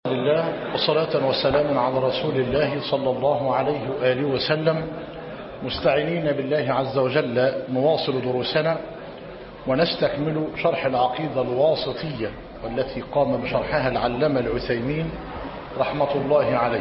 الله وصلاة وسلام على رسول الله صلى الله عليه وآله وسلم، مستعينين بالله عز وجل نواصل دروسنا ونستكمل شرح العقيدة الواسطية والتي قام بشرحها العلامة العثيمين رحمة الله عليه.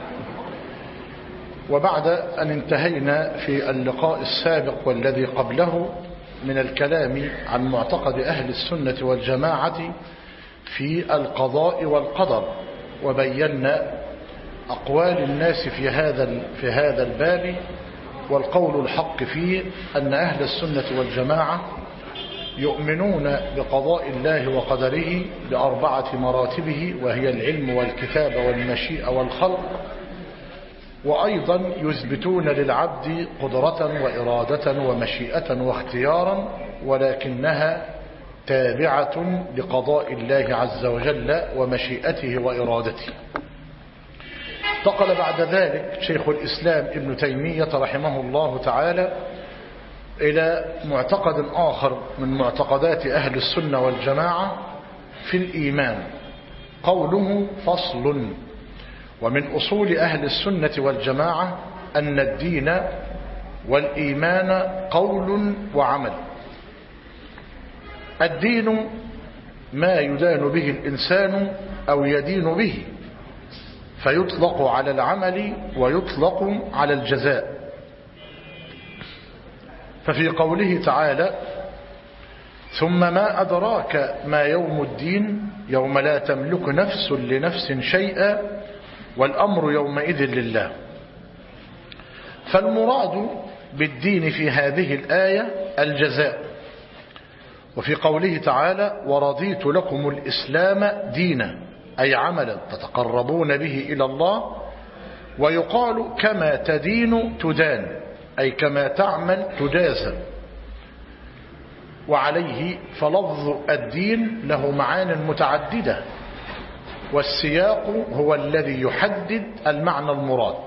وبعد أن انتهينا في اللقاء السابق والذي قبله من الكلام عن معتقد أهل السنة والجماعة في القضاء والقدر، وبينا أقوال الناس في هذا الباب، والقول الحق فيه أن أهل السنة والجماعة يؤمنون بقضاء الله وقدره بأربعة مراتبه، وهي العلم والكتابة والمشيئة والخلق، وأيضا يثبتون للعبد قدرة وإرادة ومشيئة واختيارا، ولكنها تابعة لقضاء الله عز وجل ومشيئته وإرادته. انتقل بعد ذلك شيخ الإسلام ابن تيمية رحمه الله تعالى إلى معتقد آخر من معتقدات أهل السنة والجماعة في الإيمان. قوله فصل: ومن أصول أهل السنة والجماعة أن الدين والإيمان قول وعمل. الدين ما يدان به الإنسان أو يدين به، فيطلق على العمل ويطلق على الجزاء. ففي قوله تعالى: ثم ما أدراك ما يوم الدين يوم لا تملك نفس لنفس شيئا والأمر يومئذ لله. فالمراد بالدين في هذه الآية الجزاء. وفي قوله تعالى: ورضيت لكم الإسلام دينا، أي عملا تتقربون به إلى الله. ويقال كما تدين تدان، أي كما تعمل تجازى. وعليه فلفظ الدين له معان متعددة، والسياق هو الذي يحدد المعنى المراد.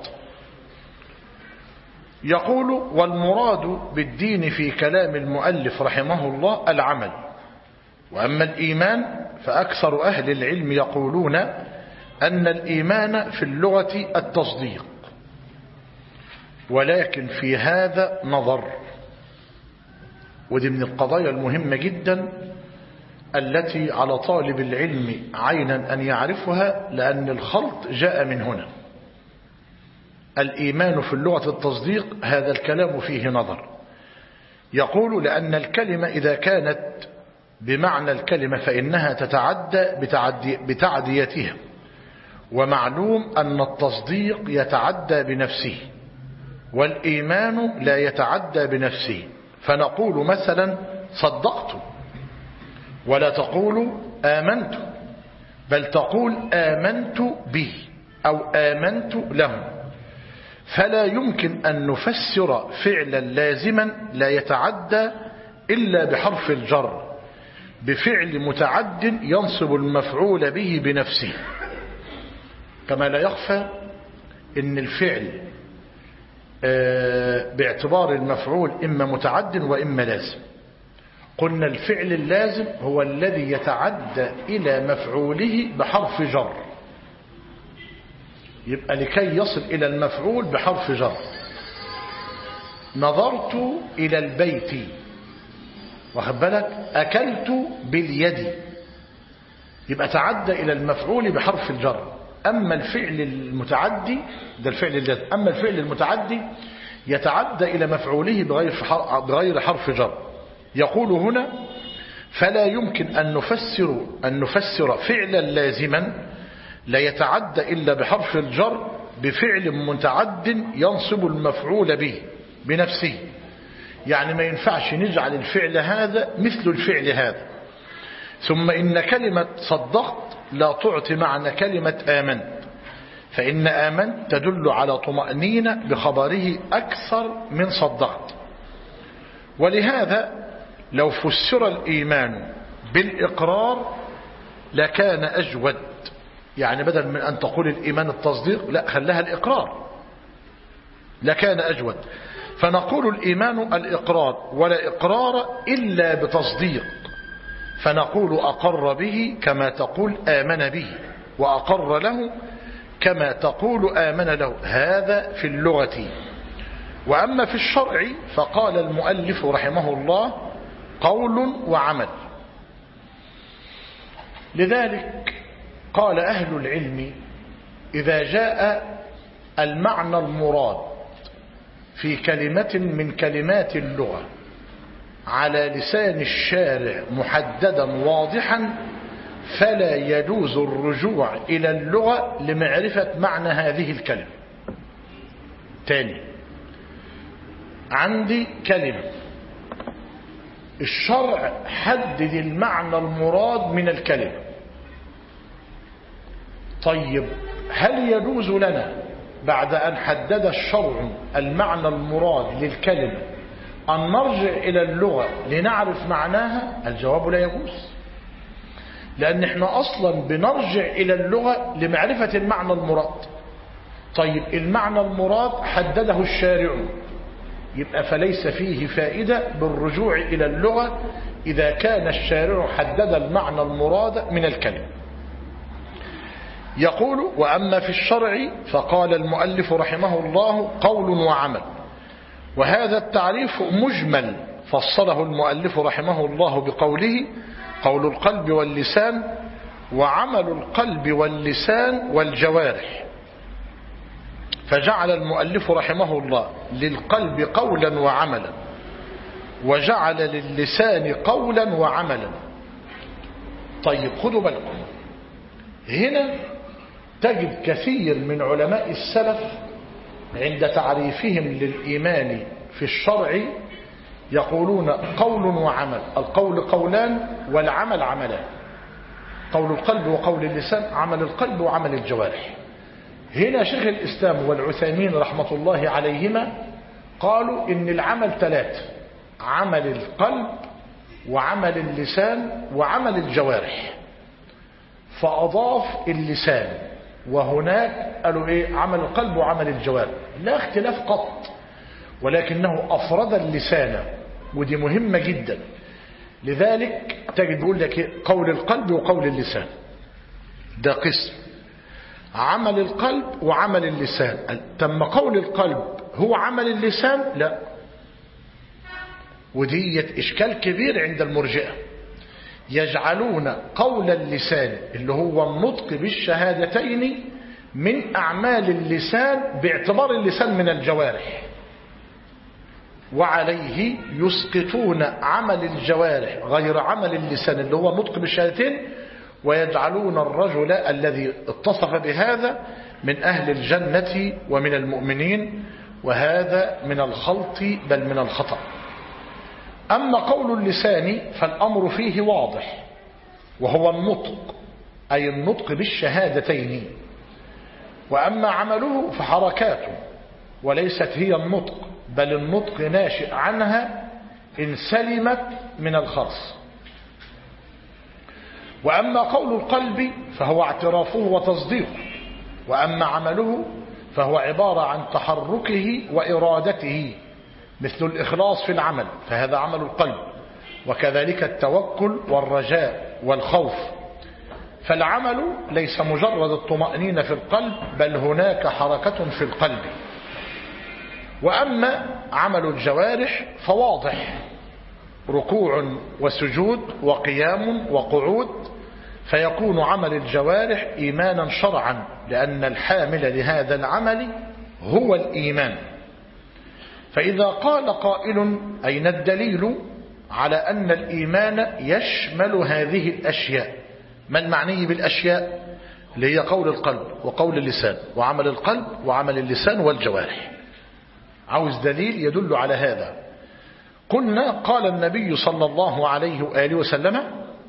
يقول: والمراد بالدين في كلام المؤلف رحمه الله العمل. وأما الإيمان فأكثر أهل العلم يقولون أن الإيمان في اللغة التصديق، ولكن في هذا نظر. ودي من القضايا المهمة جدا التي على طالب العلم عينا أن يعرفها، لأن الخلط جاء من هنا. الإيمان في اللغة التصديق هذا الكلام فيه نظر. يقول: لأن الكلمة إذا كانت بمعنى الكلمة فإنها تتعدى بتعديتها، ومعلوم أن التصديق يتعدى بنفسه والإيمان لا يتعدى بنفسه. فنقول مثلا صدقت، ولا تقول آمنت، بل تقول آمنت به أو آمنت له. فلا يمكن أن نفسر فعلا لازما لا يتعدى إلا بحرف الجر بفعل متعد ينصب المفعول به بنفسه. كما لا يخفى أن الفعل باعتبار المفعول إما متعد وإما لازم. قلنا الفعل اللازم هو الذي يتعدى إلى مفعوله بحرف جر، يبقى لكي يصل إلى المفعول بحرف جر. نظرت إلى البيت، واخد بالك، أكلت باليد، يبقى تعدى إلى المفعول بحرف الجر. أما الفعل المتعدي ده الفعل اللازم، أما الفعل المتعدي يتعدى إلى مفعوله بغير حرف جر. يقول هنا: فلا يمكن أن نفسر فعلا لازما لا يتعدى إلا بحرف الجر بفعل متعد ينصب المفعول به بنفسه. يعني ما ينفعش نجعل الفعل هذا مثل الفعل هذا. ثم إن كلمة صدقت لا تعطي معنى كلمة آمنت، فإن آمنت تدل على طمأنينة بخبره أكثر من صدقت. ولهذا لو فسر الإيمان بالإقرار لكان أجود. يعني بدل من أن تقول الإيمان التصديق، لا، خلها الإقرار، لكان أجود. فنقول الإيمان الإقرار، ولا إقرار إلا بتصديق، فنقول أقر به كما تقول آمن به. وأقر له كما تقول آمن له. هذا في اللغة. وأما في الشرع فقال المؤلف رحمه الله قول وعمل. لذلك قال أهل العلم إذا جاء المعنى المراد في كلمة من كلمات اللغة على لسان الشارع محددا واضحا فلا يجوز الرجوع إلى اللغة لمعرفة معنى هذه الكلمة. تاني، عندي كلمة الشرع حدد المعنى المراد من الكلمة. طيب، هل يجوز لنا بعد أن حدد الشرع المعنى المراد للكلمة أن نرجع إلى اللغة لنعرف معناها؟ الجواب لا يجوز، لأن احنا أصلا بنرجع إلى اللغة لمعرفة المعنى المراد. طيب، المعنى المراد حدده الشارع، يبقى فليس فيه فائدة بالرجوع إلى اللغة إذا كان الشارع حدد المعنى المراد من الكلمة. يقول وأما في الشرع فقال المؤلف رحمه الله قول وعمل. وهذا التعريف مجمل فصله المؤلف رحمه الله بقوله قول القلب واللسان وعمل القلب واللسان والجوارح. فجعل المؤلف رحمه الله للقلب قولا وعملا، وجعل للسان قولا وعملا. طيب، خذوا بالكم، هنا تجد كثير من علماء السلف عند تعريفهم للإيمان في الشرع يقولون قول وعمل. القول قولان والعمل عملان، قول القلب وقول اللسان، عمل القلب وعمل الجوارح. هنا شيخ الإسلام والعثيمين رحمة الله عليهما قالوا إن العمل ثلاثة: عمل القلب وعمل اللسان وعمل الجوارح، فأضاف اللسان، وهناك قالوا إيه؟ عمل القلب وعمل الجوارح، لا اختلاف قط، ولكنه أفرد اللسان، ودي مهمة جدا. لذلك تجد بيقول لك قول القلب وقول اللسان، ده قسم. عمل القلب وعمل اللسان، تم قول القلب هو عمل اللسان؟ لا، ودي إشكال كبير عند المرجئة. يجعلون قول اللسان اللي هو النطق بالشهادتين من أعمال اللسان باعتبار اللسان من الجوارح، وعليه يسقطون عمل الجوارح غير عمل اللسان اللي هو نطق بالشهادتين، ويجعلون الرجل الذي اتصف بهذا من أهل الجنة ومن المؤمنين، وهذا من الخلط بل من الخطأ. أما قول اللسان فالأمر فيه واضح، وهو النطق، أي النطق بالشهادتين. وأما عمله فحركاته، وليست هي النطق، بل النطق ناشئ عنها إن سلمت من الخرص. وأما قول القلب فهو اعترافه وتصديقه، وأما عمله فهو عبارة عن تحركه وإرادته، مثل الإخلاص في العمل فهذا عمل القلب، وكذلك التوكل والرجاء والخوف. فالعمل ليس مجرد الطمأنينة في القلب، بل هناك حركة في القلب. وأما عمل الجوارح فواضح، ركوع وسجود وقيام وقعود، فيكون عمل الجوارح إيمانا شرعا، لأن الحامل لهذا العمل هو الإيمان. فإذا قال قائل أين الدليل على أن الإيمان يشمل هذه الأشياء؟ ما المعني بالأشياء؟ اللي هي قول القلب وقول اللسان وعمل القلب وعمل اللسان والجوارح. عاوز دليل يدل على هذا. قلنا قال النبي صلى الله عليه وآله وسلم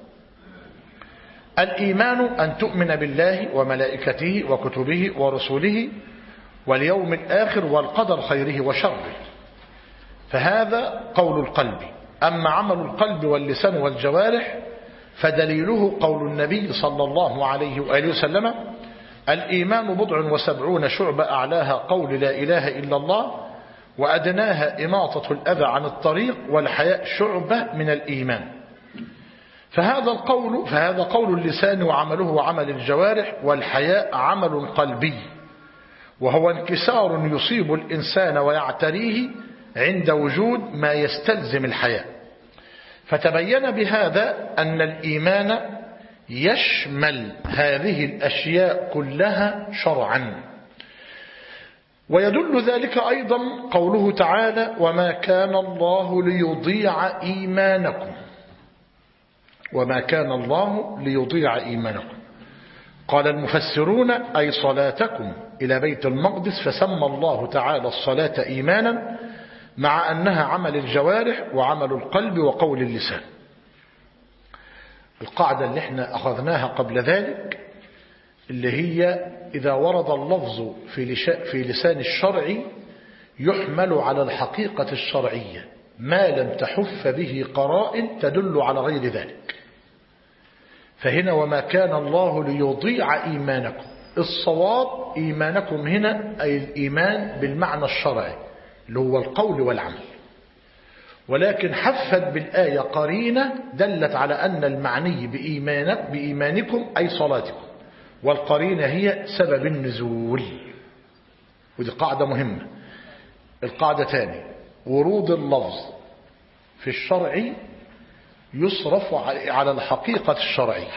الإيمان أن تؤمن بالله وملائكته وكتبه ورسوله واليوم الآخر والقدر خيره وشره. فهذا قول القلب. أما عمل القلب واللسان والجوارح فدليله قول النبي صلى الله عليه وآله وسلم الإيمان 70 شعبة أعلاها قول لا إله إلا الله وأدناها إماطة الأذى عن الطريق والحياء شعبة من الإيمان. فهذا قول اللسان وعمله عمل الجوارح، والحياء عمل قلبي، وهو انكسار يصيب الإنسان ويعتريه عند وجود ما يستلزم الحياء. فتبين بهذا أن الإيمان يشمل هذه الأشياء كلها شرعا. ويدل ذلك أيضا قوله تعالى: وما كان الله ليضيع إيمانكم. وما كان الله ليضيع إيمانكم. قال المفسرون: أي صلاتكم إلى بيت المقدس، فسمى الله تعالى الصلاة إيمانا، مع أنها عمل الجوارح وعمل القلب وقول اللسان. القاعدة اللي احنا أخذناها قبل ذلك اللي هي إذا ورد اللفظ في لسان الشرع يحمل على الحقيقة الشرعية ما لم تحف به قرائن تدل على غير ذلك. فهنا وما كان الله ليضيع إيمانكم، الصواب إيمانكم هنا أي الإيمان بالمعنى الشرعي اللي هو القول والعمل، ولكن حفت بالآية قرينة دلت على أن المعني بإيمانكم أي صلاتكم، والقرينة هي سبب النزول. ودي قاعدة مهمة. القاعدة تاني: ورود اللفظ في الشرع يصرف على الحقيقة الشرعية.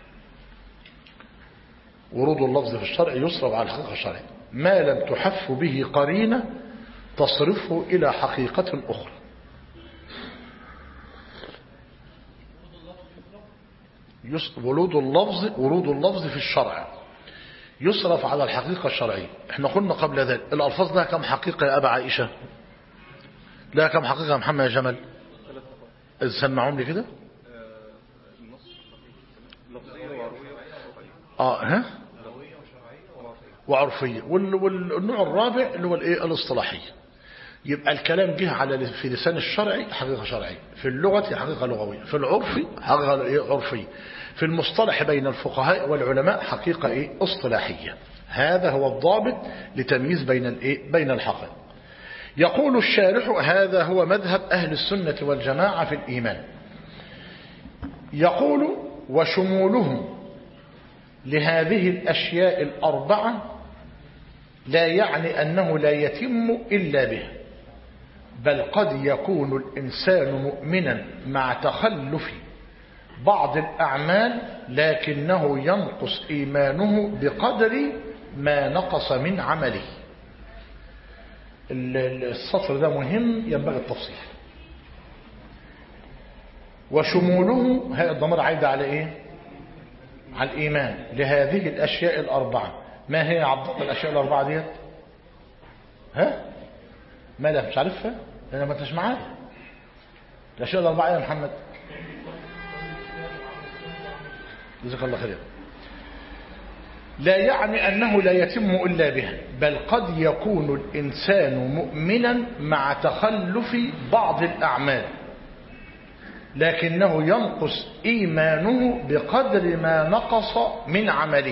ورود اللفظ في الشرع يصرف على الحقيقة الشرعية ما لم تحف به قرينة تصرفه إلى حقيقة أخرى. ورود اللفظ في الشرع يصرف على الحقيقة الشرعية. احنا قلنا قبل ذلك الألفاظ لها كم حقيقة يا أبا عائشة؟ لها كم حقيقة يا محمد يا جمال؟ سمعهم لي كده. وعرفية. والنوع الرابع اللي هو الايه؟ الاصطلاحية. يبقى الكلام جه على في لسان الشرعي حقيقة شرعية، في اللغة حقيقة لغوية، في العرف حقيقة عرفية، في المصطلح بين الفقهاء والعلماء حقيقة ايه؟ اصطلاحية. هذا هو الضابط لتمييز بين الحقائق. يقول الشارح: هذا هو مذهب أهل السنة والجماعة في الإيمان. يقول: وشمولهم لهذه الأشياء الأربعة لا يعني أنه لا يتم إلا بها، بل قد يكون الإنسان مؤمنا مع تخلف بعض الأعمال، لكنه ينقص إيمانه بقدر ما نقص من عمله. السطر ده مهم ينبغي التفصيل. وشموله، هذا الضمير عايد على ايه؟ على الإيمان لهذه الأشياء الأربعة. ما هي يا عبد الله الأشياء الأربعة ديت؟ ما لا مش عارفها لأنها ما انتش معايا. الأشياء الأربعة يا محمد؟ جزاك الله خير. لا يعني أنه لا يتم إلا بها، بل قد يكون الإنسان مؤمنا مع تخلف بعض الأعمال، لكنه ينقص إيمانه بقدر ما نقص من عمله.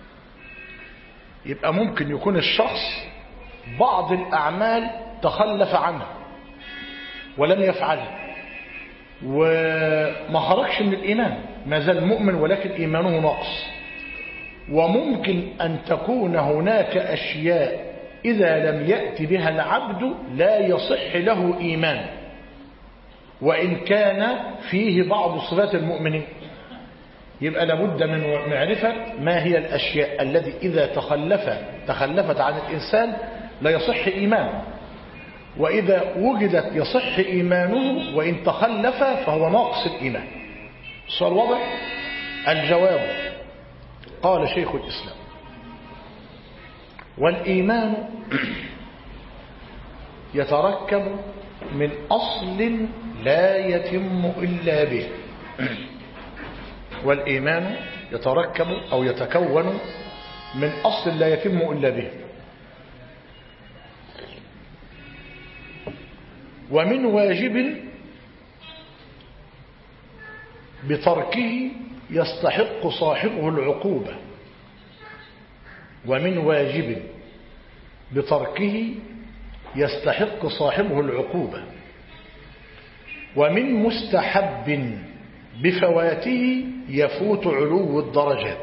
يبقى ممكن يكون الشخص بعض الأعمال تخلف عنها ولم يفعلها وما خرجش من الإيمان، ما زال مؤمن ولكن إيمانه نقص. وممكن أن تكون هناك أشياء إذا لم يأتي بها العبد لا يصح له إيمان، وإن كان فيه بعض صفات المؤمنين. يبقى لابد من معرفة ما هي الأشياء التي إذا تخلفت عن الإنسان لا يصح إيمانه، وإذا وجدت يصح إيمانه، وإن تخلف فهو ناقص الإيمان. السؤال واضح؟ الجواب: قال شيخ الإسلام: والإيمان يتركب من أصل لا يتم إلا به. والإيمان يتركب أو يتكون من أصل لا يتم إلا به، ومن واجب بتركه يستحق صاحبه العقوبة، ومن واجب بتركه يستحق صاحبه العقوبة، ومن مستحب بفواته يفوت علو الدرجات.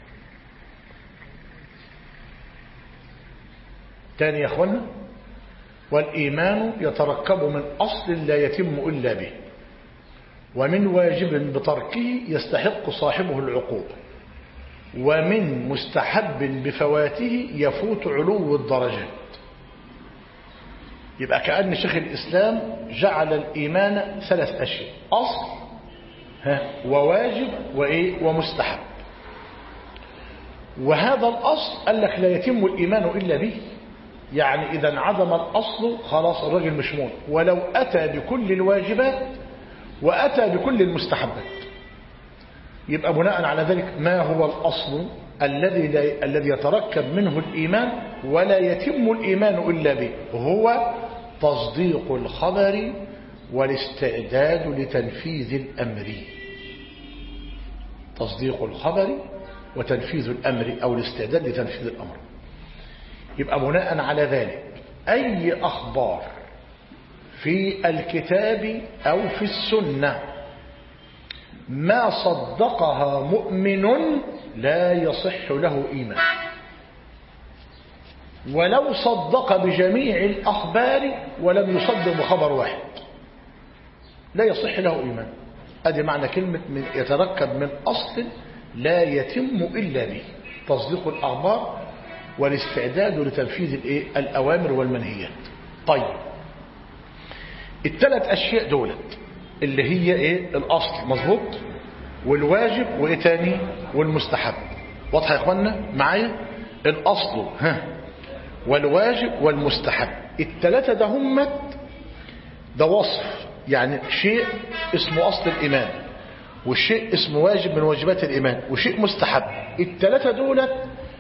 تاني يا أخوانا، والإيمان يتركب من أصل لا يتم إلا به، ومن واجب بتركه يستحق صاحبه العقوبة، ومن مستحب بفواته يفوت علو الدرجات. يبقى كأن شيخ الإسلام جعل الإيمان 3 أشياء: أصل وواجب ومستحب. وهذا الأصل قال لك لا يتم الإيمان إلا به، يعني إذا انعدم الأصل خلاص الرجل مش مؤمن، ولو أتى بكل الواجبات وأتى بكل المستحبات. يبقى بناء على ذلك ما هو الأصل الذي يتركب منه الإيمان ولا يتم الإيمان إلا به؟ هو تصديق الخبر والاستعداد لتنفيذ الأمر. تصديق الخبر وتنفيذ الأمر أو الاستعداد لتنفيذ الأمر. يبقى بناء على ذلك أي أخبار في الكتاب أو في السنة ما صدقها مؤمن لا يصح له إيمان، ولو صدق بجميع الأخبار ولم يصدق بخبر واحد لا يصح له إيمان. هذه معنى كلمة يتركب من أصل لا يتم إلا به: تصديق الأخبار والاستعداد لتنفيذ الأوامر والمنهيات. طيب، ال3 أشياء دولت اللي هي الأصل مظبوط، والواجب تاني والمستحب. واضح يا اخوانا معايا؟ الأصل والواجب والمستحب، ال3 ده وصف، يعني شيء اسمه أصل الإيمان، وشيء اسمه واجب من واجبات الإيمان، وشيء مستحب. ال3 دولت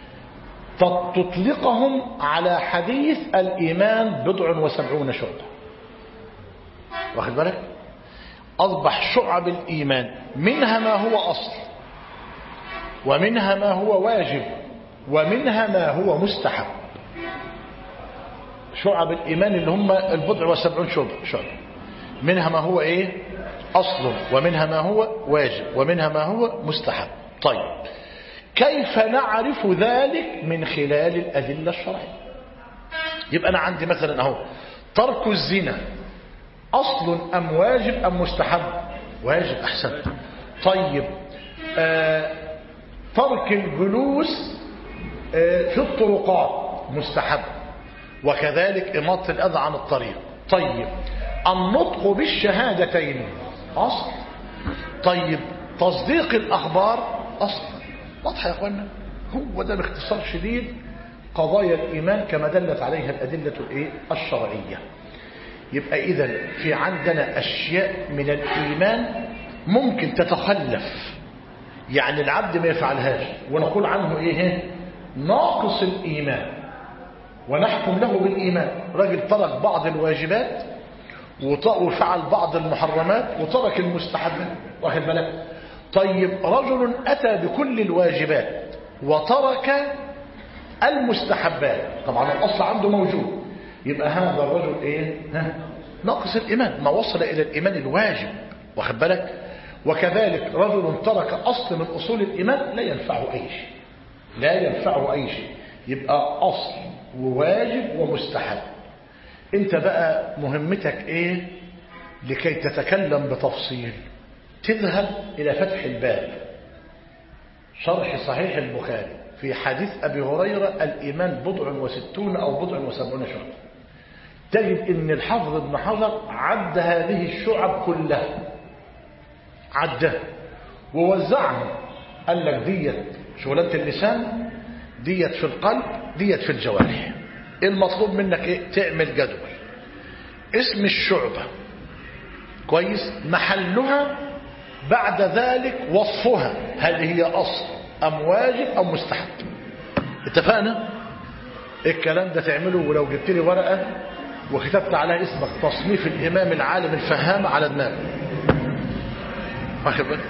تطلقهم على حديث الإيمان 70 شعبة. واخد بالك؟ أصبح شعب الإيمان منها ما هو أصل، ومنها ما هو واجب، ومنها ما هو مستحب. شعب الإيمان اللي هم 70 شعبة، منها ما هو أصل، ومنها ما هو واجب، ومنها ما هو مستحب. طيب، كيف نعرف ذلك؟ من خلال الأدلة الشرعية. يبقى أنا عندي مثلا أهو ترك الزنا أصل أم واجب أم مستحب؟ واجب. أحسن. طيب، ترك الجلوس في الطرقات مستحب، وكذلك إماطة الأذى عن الطريق. طيب، النطق بالشهادتين أصل. طيب، تصديق الأخبار أصل. واضح يا أخوانا؟ هو ده باختصار شديد قضايا الإيمان كما دلت عليها الأدلة الشرعية. يبقى إذن في عندنا أشياء من الإيمان ممكن تتخلف، يعني العبد ما يفعلهاش ونقول عنه ناقص الإيمان، ونحكم له بالإيمان. رجل ترك بعض الواجبات وفعل بعض المحرمات وترك المستحبات. واخد بالك؟ طيب، رجل أتى بكل الواجبات وترك المستحبات، طبعا الأصل عنده موجود، يبقى هذا الرجل ناقص الإيمان، ما وصل إلى الإيمان الواجب. واخد بالك؟ وكذلك رجل ترك أصل من أصول الإيمان لا ينفعه أي شيء، لا ينفعه أي شيء. يبقى أصل وواجب ومستحب. انت بقى مهمتك لكي تتكلم بتفصيل؟ تذهب إلى فتح الباب، شرح صحيح البخاري، في حديث أبي هريرة الإيمان 60 أو 70 شعبة، تجد أن الحافظ ابن حجر عد هذه الشعب كلها، عدها ووزعها. قال لك ديت شغلانة اللسان، ديت في القلب، ديت في الجوارح. المطلوب منك تعمل جدول اسم الشعبة كويس، محلها، بعد ذلك وصفها، هل هي أصل أم واجب أم مستحب. اتفقنا؟ الكلام ده تعمله، ولو جبت لي ورقة وكتبت عليها اسمك تصنيف الإمام العالم الفهام على دماغه. واخد بالك؟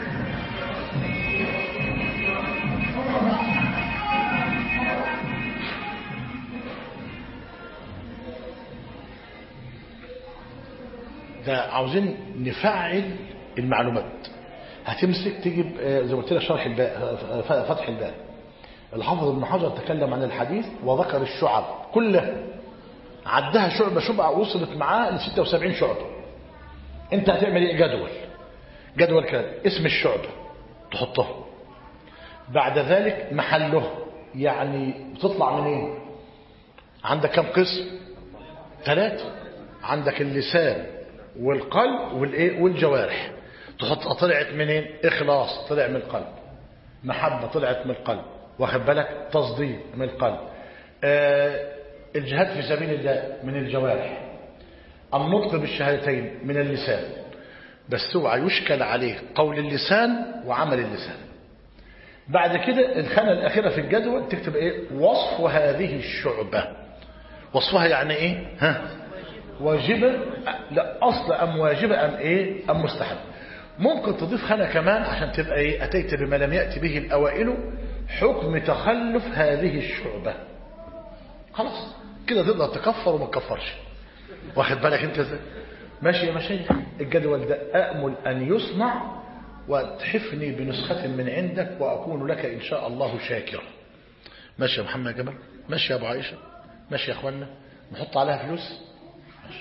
ده عاوزين نفعل المعلومات. هتمسك تجيب زي ما قلت لك شرح الباء فتح الباء. الحافظ ابن حجر تكلم عن الحديث وذكر الشعب كلها، عدها شعبة شعبة وصلت معاه ل 76 شعبة. انت هتعمل ايه؟ جدول كده اسم الشعبة تحطه، بعد ذلك محله، يعني بتطلع منين؟ عندك كم قسم؟ 3. عندك اللسان والقلب والجوارح. تحط طلعت منين؟ إخلاص طلع من القلب، محبة طلعت من القلب، واخد بالك، تصديق من القلب، الجهاد في سبيل الله من الجوارح، النطق بالشهادتين من اللسان. بس اوعى يشكل عليه قول اللسان وعمل اللسان. بعد كده الخانة الأخيرة في الجدول تكتب ايه؟ وصف هذه الشعبة. وصفها يعني ايه؟ واجبة؟ لا، أصل أم واجبة أم ايه؟ أم مستحب. ممكن تضيف خانة كمان عشان تبقى ايه؟ أتيت بما لم يأتي به الأوائل، حكم تخلف هذه الشعبة. خلاص كده تقدر تكفر وما تكفرش، واخد بالك انت ازاي؟ ماشي يا مشايخ. الجدول ده أأمل أن يصنع وتحفني بنسخة من عندك وأكون لك إن شاء الله شاكرا. ماشي يا محمد جمال؟ ماشي يا أبو عائشة؟ ماشي يا أخوانا؟ نحط عليها فلوس؟ ماشي.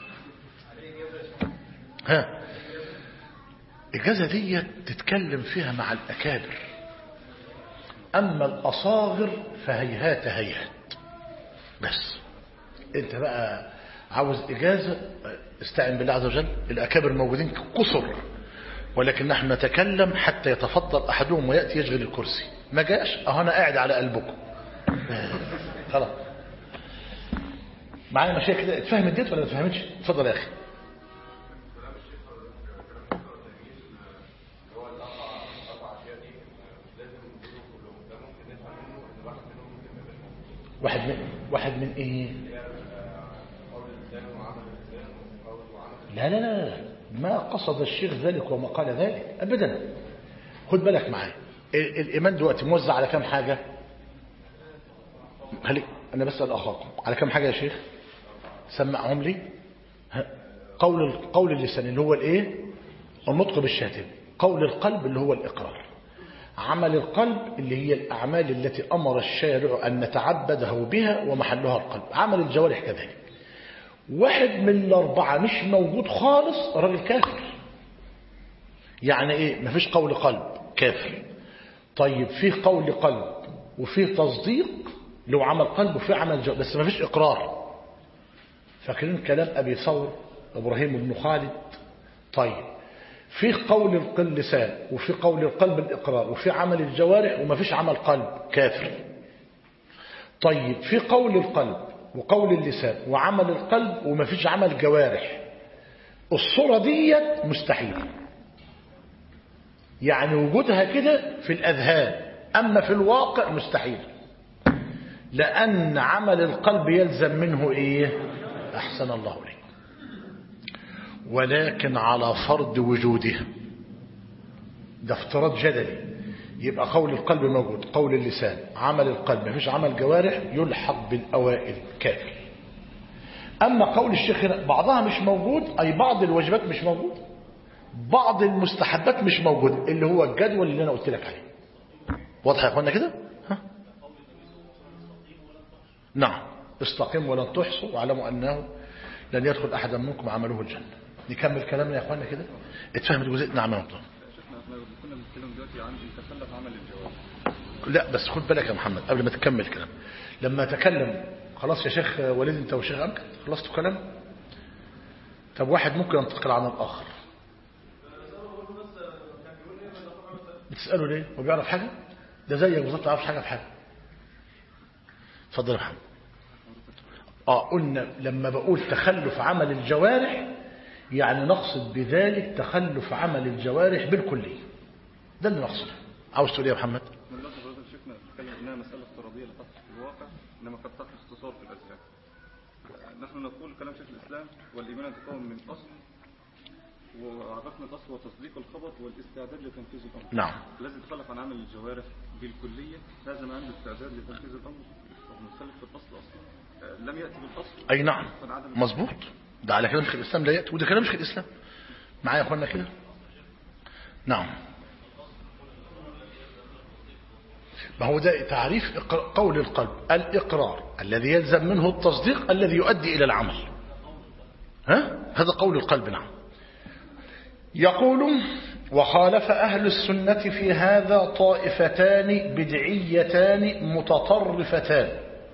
الجزء دي تتكلم فيها مع الأكابر، أما الأصاغر فهيهات هيهات. بس انت بقى عاوز إجازة استعن بالله عز وجل، الأكابر موجودين كثر، ولكن نحن نتكلم حتى يتفضل أحدهم ويأتي يشغل الكرسي. ما جاش أنا قاعد على قلبكم خلاص. معايا مشايخ كده اتفهم الديت ولا ما اتفهمتش؟ اتفضل يا أخي. واحد من ايه؟ لا لا لا، ما قصد الشيخ ذلك وما قال ذلك ابدا. خد بالك معايا، الايمان دلوقتي موزع على كم حاجه؟ انا بسال اخاكم على كم حاجه يا شيخ؟ سمعهم لي. قول اللسان اللي هو الايه؟ النطق بالشهادتين. قول القلب اللي هو الاقرار. عمل القلب اللي هي الأعمال التي أمر الشارع أن نتعبده بها ومحلها القلب. عمل الجوارح كذلك. واحد من الأربعة مش موجود خالص، راجل كافر. يعني إيه؟ مفيش قول قلب، كافر. طيب فيه قول قلب وفيه تصديق لو عمل قلب وفيه عمل جوارح، بس مفيش إقرار. فاكرين كلام أبي ثور إبراهيم بن خالد؟ طيب في قول اللسان وفي قول القلب الإقرار وفي عمل الجوارح وما فيش عمل قلب، كافر. طيب في قول القلب وقول اللسان وعمل القلب وما فيش عمل جوارح، الصورة دي مستحيل، يعني وجودها كده في الأذهان، أما في الواقع مستحيل، لأن عمل القلب يلزم منه إيه؟ أحسن الله عليك، ولكن على فرض وجودها. ده افتراض جدلي. يبقى قول القلب موجود، قول اللسان، عمل القلب، مفيش عمل جوارح، يلحق بالأوائل، كافر. أما قول الشيخ هنا بعضها مش موجود، أي بعض الواجبات مش موجود، بعض المستحبات مش موجود، اللي هو الجدول اللي أنا قلت لك عليه. واضح يا أخوانا كده؟ نعم. استقيم ولن تحصوا واعلموا أنه لن يدخل أحدا منكم عمله الجنة. نكمل كلامنا يا أخوانا كده؟ اتفهمت جزء؟ نعم يا محمد. كنا بنتكلم دلوقتي عن تخلف عمل الجواب. لا بس خد بالك يا محمد قبل ما تكمل كلام. لما تكلم خلاص يا شيخ وليد انت وشيخ أمجد خلصتوا كلام. طب واحد ممكن ينتقل عن الآخر، بتسأله ليه؟ هو بيعرف حاجة؟ ده زيك بالظبط ما يعرفش حاجة في حاجة. اتفضل يا محمد. قلنا لما بقول تخلف عمل الجوارح يعني نقصد بذلك تخلف عمل الجوارح بالكلية، ده اللي نقصده. عاوز تقول ايه يا محمد؟ من الله حضرتك شيخنا تتكلم انها مسألة افتراضية لا تحدث في الواقع، انما قد تحدث اختصار في الأذهان. نحن نقول كلام شيخ الإسلام والإيمان يتكون من أصل، وعرفنا الأصل وتصديق الخبر والاستعداد لتنفيذ الأمر. نعم. الذي يتخلف عن عمل الجوارح بالكلية هذا ما عنده استعداد لتنفيذ الأمر ومختلف في الأصل أصلا لم يأتي بالأصل. أي نعم مظبوط، ده على كلام شيخ الإسلام لا يأتي، وده كلام شيخ الإسلام. معايا يا أخوانا كده؟ نعم. ما هو ده تعريف قول القلب، الإقرار الذي يلزم منه التصديق الذي يؤدي إلى العمل. هذا قول القلب. نعم. يقول: وخالف أهل السنة في هذا طائفتان بدعيتان متطرفتان.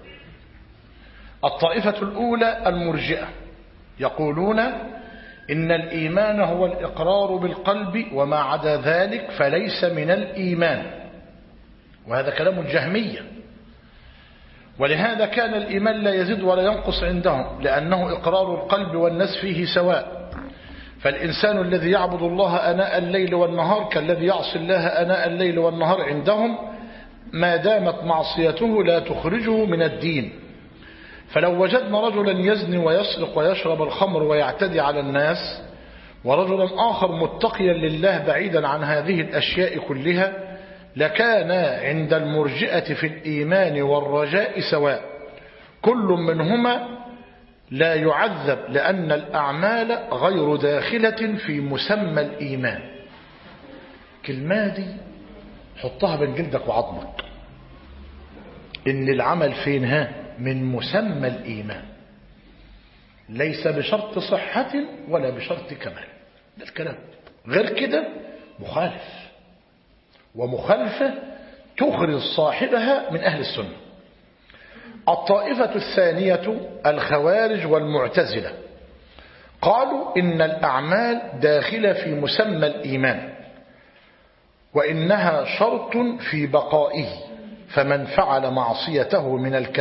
الطائفة الأولى المرجئة، يقولون إن الإيمان هو الإقرار بالقلب وما عدا ذلك فليس من الإيمان، وهذا كلام الجهمية. ولهذا كان الإيمان لا يزيد ولا ينقص عندهم، لأنه إقرار القلب والناس فيه سواء. فالإنسان الذي يعبد الله آناء الليل والنهار كالذي يعصي الله آناء الليل والنهار عندهم، ما دامت معصيته لا تخرجه من الدين. فلو وجدنا رجلا يزني ويسرق ويشرب الخمر ويعتدي على الناس، ورجلا آخر متقيا لله بعيدا عن هذه الأشياء كلها، لكان عند المرجئة في الإيمان والرجاء سواء، كل منهما لا يعذب لأن الأعمال غير داخلة في مسمى الإيمان. كلمة دي حطها بين جلدك وعظمك، إن العمل فينها من مسمى الإيمان، ليس بشرط صحة ولا بشرط كمال. ده الكلام، غير كده مخالف، ومخالفة تخرج صاحبها من أهل السنة. الطائفة الثانية الخوارج والمعتزلة، قالوا إن الأعمال داخلة في مسمى الإيمان، وإنها شرط في بقائه، فمن فعل معصيته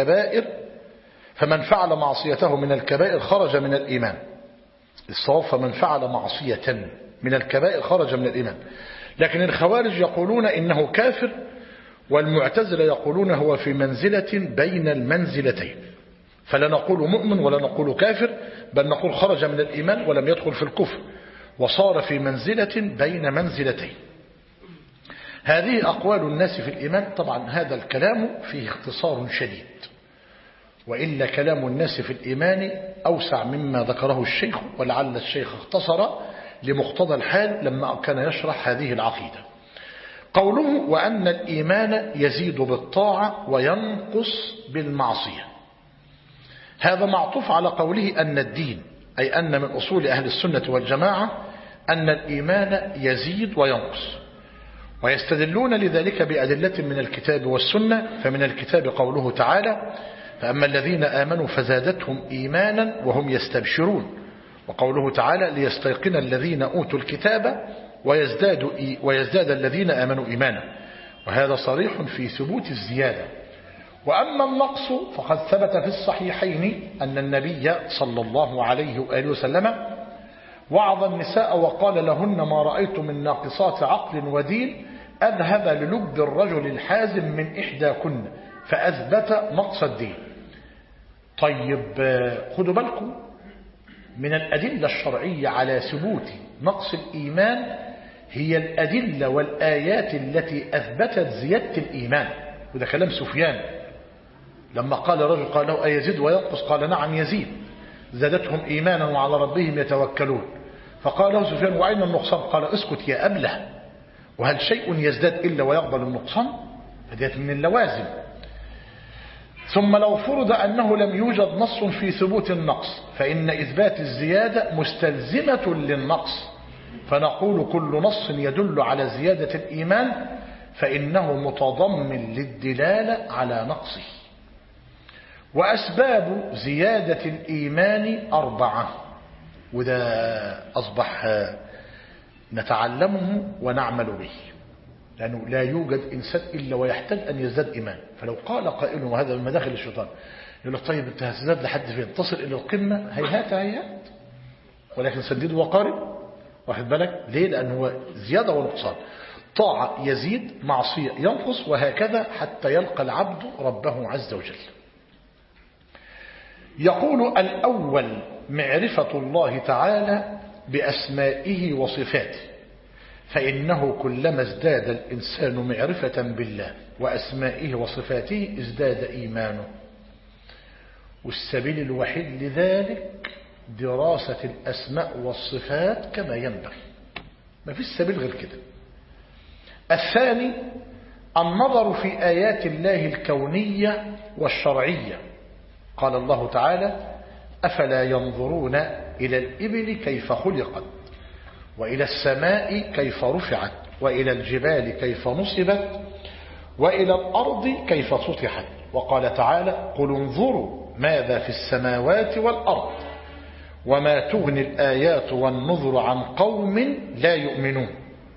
من الكبائر خرج من الإيمان. الصواب فمن فعل معصية من الكبائر خرج من الإيمان. لكن الخوارج يقولون إنه كافر، والمعتزلة يقولون هو في منزلة بين المنزلتين، فلا نقول مؤمن ولا نقول كافر، بل نقول خرج من الإيمان ولم يدخل في الكفر، وصار في منزلة بين منزلتين. هذه أقوال الناس في الإيمان. طبعا هذا الكلام فيه اختصار شديد، وإلا كلام الناس في الإيمان أوسع مما ذكره الشيخ، ولعل الشيخ اختصر لمقتضى الحال لما كان يشرح هذه العقيدة. قوله: وأن الإيمان يزيد بالطاعة وينقص بالمعصية، هذا معطوف على قوله أن الدين، أي أن من أصول أهل السنة والجماعة أن الإيمان يزيد وينقص، ويستدلون لذلك بأدلة من الكتاب والسنة. فمن الكتاب قوله تعالى: فأما الذين آمنوا فزادتهم إيمانا وهم يستبشرون، وقوله تعالى: ليستيقن الذين أوتوا الكتاب ويزداد الذين آمنوا إيمانا، وهذا صريح في ثبوت الزيادة. وأما النقص فقد ثبت في الصحيحين أن النبي صلى الله عليه وآله وسلم وعظ النساء وقال لهن: ما رأيت من ناقصات عقل ودين أذهب للب الرجل الحازم من إحداكن فأثبت نقص الدين. طيب خدوا بالكم من الأدلة الشرعية على ثبوت نقص الإيمان، هي الأدلة والآيات التي أثبتت زيادة الإيمان. وده كلام سفيان لما قال رجل قال له: أيزيد وينقص؟ قال: نعم يزيد، زادتهم إيمانا وعلى ربهم يتوكلون. فقال له سفيان: وأين النقصان؟ قال: اسكت يا أبله، وهل شيء يزداد إلا ويقبل النقصان؟ فديت من اللوازم. ثم لو فرض أنه لم يوجد نص في ثبوت النقص، فإن إثبات الزيادة مستلزمة للنقص، فنقول كل نص يدل على زيادة الإيمان فإنه متضمن للدلالة على نقصه. وأسباب زيادة الإيمان 4، وده أصبح نتعلمه ونعمل به، لأنه لا يوجد إنسان إلا ويحتاج أن يزداد إيمان. فلو قال قائل وهذا من مداخل الشيطان يقول لك: طيب أنت هتزداد لحد فين؟ تصل إلى القمة؟ هيهات، ولكن سدد وقارب. واخد بالك ليه؟ لأنه زيادة ونقصان، طاعة يزيد، معصية ينقص، وهكذا حتى يلقى العبد ربه عز وجل. يقول: الأول معرفة الله تعالى بأسمائه وصفاته، فإنه كلما ازداد الإنسان معرفة بالله وأسمائه وصفاته ازداد إيمانه. والسبيل الوحيد لذلك دراسة الأسماء والصفات كما ينبغي، ما فيش سبيل غير كده. الثاني النظر في آيات الله الكونية والشرعية. قال الله تعالى: أفلا ينظرون إلى الإبل كيف خلقت وإلى السماء كيف رفعت وإلى الجبال كيف نصبت وإلى الأرض كيف سطحت. وقال تعالى: قل انظروا ماذا في السماوات والأرض وما تغني الآيات والنذر عن قوم لا يؤمنون.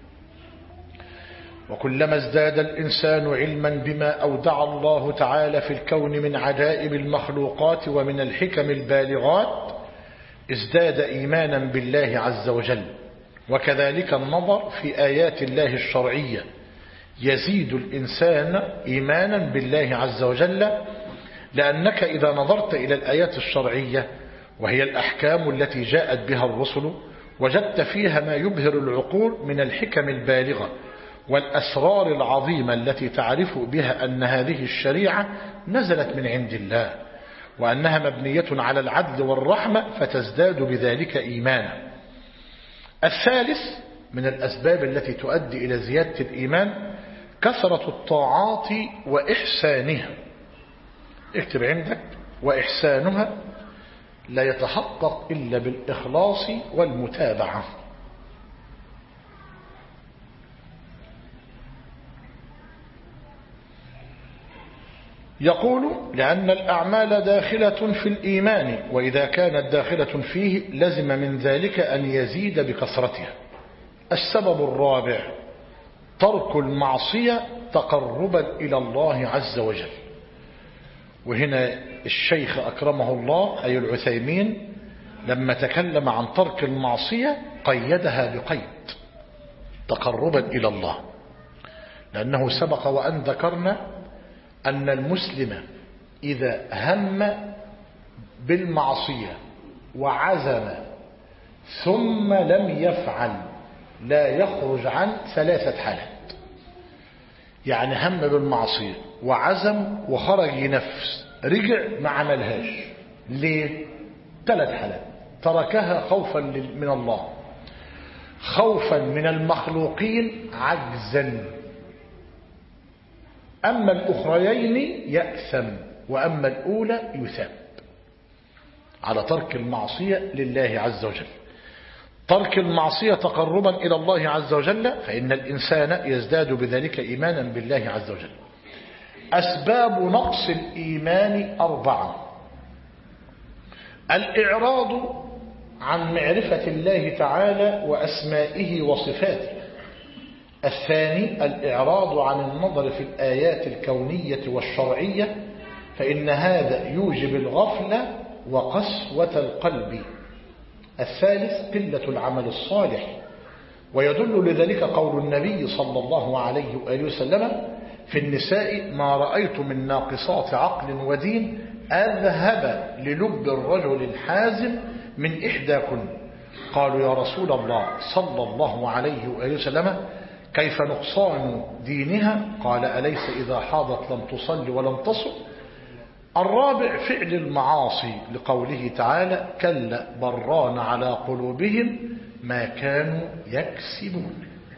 وكلما ازداد الإنسان علما بما أودع الله تعالى في الكون من عجائب المخلوقات ومن الحكم البالغات ازداد إيمانا بالله عز وجل. وكذلك النظر في آيات الله الشرعية يزيد الإنسان إيمانا بالله عز وجل، لأنك إذا نظرت إلى الآيات الشرعية وهي الأحكام التي جاءت بها الرسل وجدت فيها ما يبهر العقول من الحكم البالغة والأسرار العظيمة التي تعرف بها أن هذه الشريعة نزلت من عند الله وأنها مبنية على العدل والرحمة، فتزداد بذلك إيمانا. الثالث من الأسباب التي تؤدي إلى زيادة الإيمان كثرة الطاعات وإحسانها. اكتب عندك: وإحسانها لا يتحقق إلا بالإخلاص والمتابعة. يقول: لأن الأعمال داخلة في الإيمان، وإذا كانت داخلة فيه لزم من ذلك أن يزيد بكثرتها. السبب الرابع ترك المعصية تقربا إلى الله عز وجل. وهنا الشيخ أكرمه الله أي العثيمين لما تكلم عن ترك المعصية قيدها بقيد تقربا إلى الله، لأنه سبق وأن ذكرنا أن المسلم إذا هم بالمعصية وعزم ثم لم يفعل لا يخرج عن 3 حالات. يعني هم بالمعصية وعزم وخرج ينفس، رجع ما عملهاش. ليه؟ 3 حالات: تركها خوفا من الله، خوفا من المخلوقين، عجزا. أما الأخريين يأثم، وأما الأولى يثاب على ترك المعصية لله عز وجل. ترك المعصية تقربا إلى الله عز وجل، فإن الإنسان يزداد بذلك إيمانا بالله عز وجل. أسباب نقص الإيمان 4: الإعراض عن معرفة الله تعالى وأسمائه وصفاته. الثاني الإعراض عن النظر في الآيات الكونية والشرعية، فإن هذا يوجب الغفلة وقسوة القلب. الثالث قلة العمل الصالح، ويدل لذلك قول النبي صلى الله عليه وآله وسلم في النساء: ما رأيت من ناقصات عقل ودين أذهب للب الرجل الحازم من إحداكن. قالوا: يا رسول الله صلى الله عليه وآله وسلم كيف نقصان دينها؟ قال: أليس إذا حاضت لم تصل ولم تصم. الرابع فعل المعاصي، لقوله تعالى: كلا بران على قلوبهم ما كانوا يكسبون.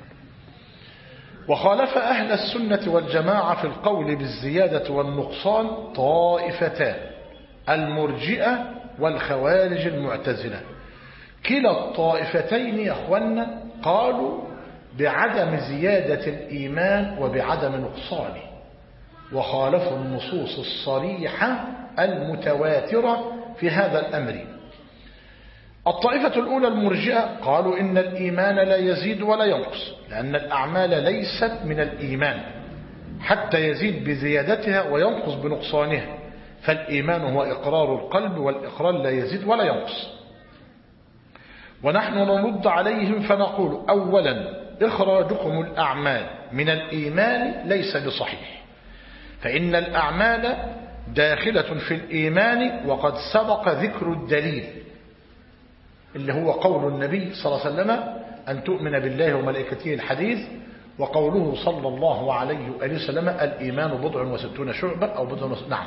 وخالف أهل السنة والجماعة في القول بالزيادة والنقصان طائفتان: المرجئة والخوارج المعتزلة. كلا الطائفتين يا أخوانا قالوا بعدم زيادة الإيمان وبعدم نقصانه، وخالفوا النصوص الصريحة المتواترة في هذا الأمر. الطائفة الأولى المرجئة قالوا إن الإيمان لا يزيد ولا ينقص، لأن الأعمال ليست من الإيمان حتى يزيد بزيادتها وينقص بنقصانها، فالإيمان هو إقرار القلب، والإقرار لا يزيد ولا ينقص. ونحن نرد عليهم فنقول: أولا إخراجكم الأعمال من الإيمان ليس بصحيح، فإن الأعمال داخلة في الإيمان، وقد سبق ذكر الدليل اللي هو قول النبي صلى الله عليه وسلم: أن تؤمن بالله وملائكته الحديث، وقوله صلى الله عليه وآله وسلم: الإيمان 60 شعبة أو 60. نعم.